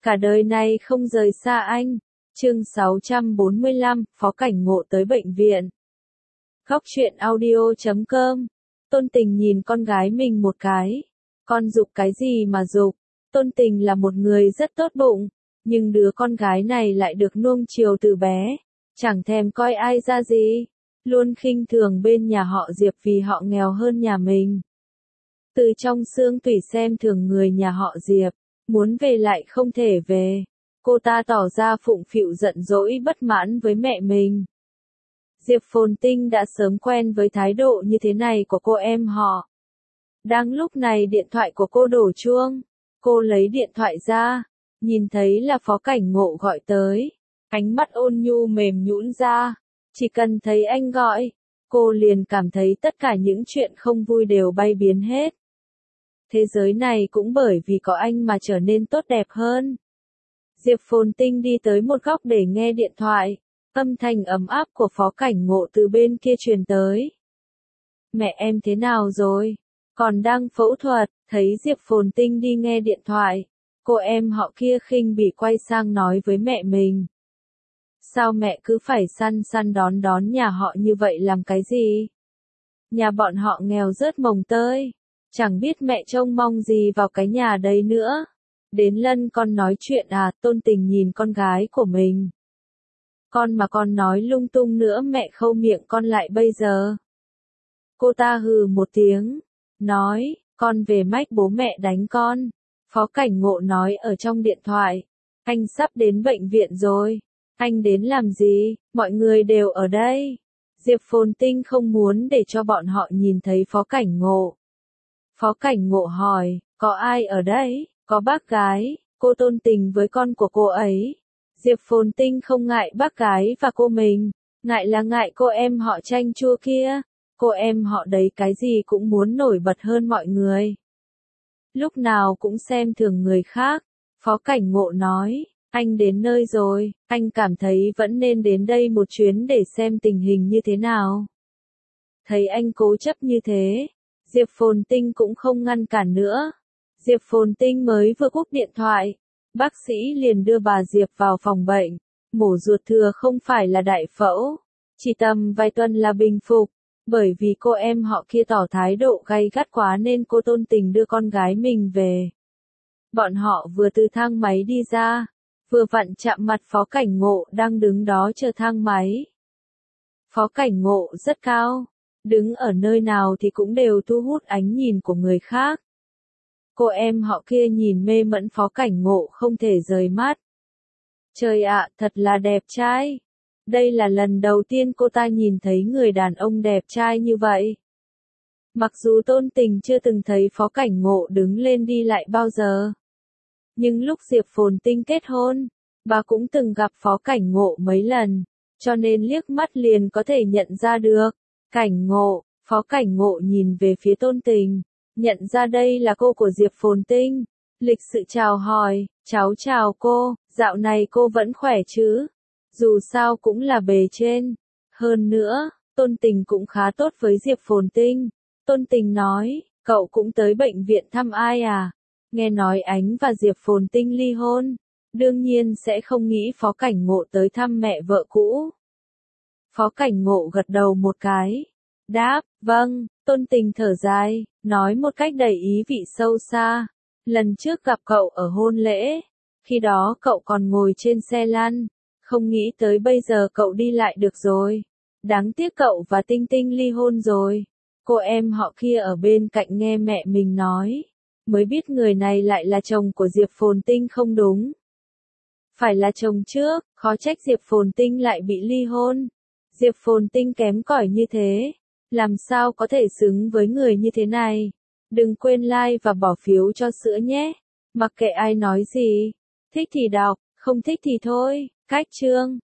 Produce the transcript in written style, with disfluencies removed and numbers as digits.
cả đời này không rời xa anh. Chương 645, Phó Cảnh Ngộ tới bệnh viện. Góc truyện audio.com. Tôn Tình nhìn con gái mình một cái. Con giục cái gì mà giục? Tôn Tình là một người rất tốt bụng, nhưng đứa con gái này lại được nuông chiều từ bé, chẳng thèm coi ai ra gì, luôn khinh thường bên nhà họ Diệp vì họ nghèo hơn nhà mình. Từ trong xương tủy xem thường người nhà họ Diệp, muốn về lại không thể về. Cô ta tỏ ra phụng phịu giận dỗi bất mãn với mẹ mình. Diệp Phồn Tinh đã sớm quen với thái độ như thế này của cô em họ. Đang lúc này điện thoại của cô đổ chuông. Cô lấy điện thoại ra, nhìn thấy là Phó Cảnh Ngộ gọi tới. Ánh mắt ôn nhu mềm nhũn ra. Chỉ cần thấy anh gọi, cô liền cảm thấy tất cả những chuyện không vui đều bay biến hết. Thế giới này cũng bởi vì có anh mà trở nên tốt đẹp hơn. Diệp Phồn Tinh đi tới một góc để nghe điện thoại. Âm thanh ấm áp của Phó Cảnh Ngộ từ bên kia truyền tới. Mẹ em thế nào rồi? Còn đang phẫu thuật. Thấy Diệp Phồn Tinh đi nghe điện thoại, cô em họ kia khinh bỉ quay sang nói với mẹ mình. Sao mẹ cứ phải săn săn đón đón nhà họ như vậy làm cái gì? Nhà bọn họ nghèo rớt mồng tơi, chẳng biết mẹ trông mong gì vào cái nhà đấy nữa. Đến lân con nói chuyện à? Tôn Tình nhìn con gái của mình. Con mà con nói lung tung nữa mẹ khâu miệng con lại bây giờ. Cô ta hừ một tiếng, nói, con về mách bố mẹ đánh con. Phó Cảnh Ngộ nói ở trong điện thoại, anh sắp đến bệnh viện rồi. Anh đến làm gì? Mọi người đều ở đây. Diệp Phồn Tinh không muốn để cho bọn họ nhìn thấy Phó Cảnh Ngộ. Phó Cảnh Ngộ hỏi, có ai ở đây? Có bác gái, cô Tôn Tình với con của cô ấy. Diệp Phồn Tinh không ngại bác gái và cô mình, ngại là ngại cô em họ chanh chua kia. Cô em họ đấy cái gì cũng muốn nổi bật hơn mọi người. Lúc nào cũng xem thường người khác. Phó Cảnh Ngộ nói, anh đến nơi rồi, anh cảm thấy vẫn nên đến đây một chuyến để xem tình hình như thế nào. Thấy anh cố chấp như thế, Diệp Phồn Tinh cũng không ngăn cản nữa. Diệp Phồn Tinh mới vừa cúp điện thoại, bác sĩ liền đưa bà Diệp vào phòng bệnh. Mổ ruột thừa không phải là đại phẫu, chỉ tầm vài tuần là bình phục. Bởi vì cô em họ kia tỏ thái độ gay gắt quá nên cô Tôn Tình đưa con gái mình về. Bọn họ vừa từ thang máy đi ra, vừa vặn chạm mặt Phó Cảnh Ngộ đang đứng đó chờ thang máy. Phó Cảnh Ngộ rất cao, đứng ở nơi nào thì cũng đều thu hút ánh nhìn của người khác. Cô em họ kia nhìn mê mẩn Phó Cảnh Ngộ không thể rời mắt. Trời ạ, thật là đẹp trai. Đây là lần đầu tiên cô ta nhìn thấy người đàn ông đẹp trai như vậy. Mặc dù Tôn Tình chưa từng thấy Phó Cảnh Ngộ đứng lên đi lại bao giờ. Nhưng lúc Diệp Phồn Tinh kết hôn, bà cũng từng gặp Phó Cảnh Ngộ mấy lần, cho nên liếc mắt liền có thể nhận ra được. Cảnh Ngộ, Phó Cảnh Ngộ nhìn về phía Tôn Tình, nhận ra đây là cô của Diệp Phồn Tinh. Lịch sự chào hỏi, cháu chào cô, dạo này cô vẫn khỏe chứ? Dù sao cũng là bề trên. Hơn nữa, Tôn Tình cũng khá tốt với Diệp Phồn Tinh. Tôn Tình nói, cậu cũng tới bệnh viện thăm ai à? Nghe nói Ánh và Diệp Phồn Tinh ly hôn. Đương nhiên sẽ không nghĩ Phó Cảnh Ngộ tới thăm mẹ vợ cũ. Phó Cảnh Ngộ gật đầu một cái. Đáp, vâng. Tôn Tình thở dài, nói một cách đầy ý vị sâu xa. Lần trước gặp cậu ở hôn lễ, khi đó cậu còn ngồi trên xe lăn. Không nghĩ tới bây giờ cậu đi lại được rồi. Đáng tiếc cậu và Tinh Tinh ly hôn rồi. Cô em họ kia ở bên cạnh nghe mẹ mình nói, mới biết người này lại là chồng của Diệp Phồn Tinh không đúng. Phải là chồng trước, khó trách Diệp Phồn Tinh lại bị ly hôn. Diệp Phồn Tinh kém cỏi như thế, làm sao có thể xứng với người như thế này. Đừng quên like và bỏ phiếu cho sữa nhé. Mặc kệ ai nói gì, thích thì đọc, không thích thì thôi. Cách chương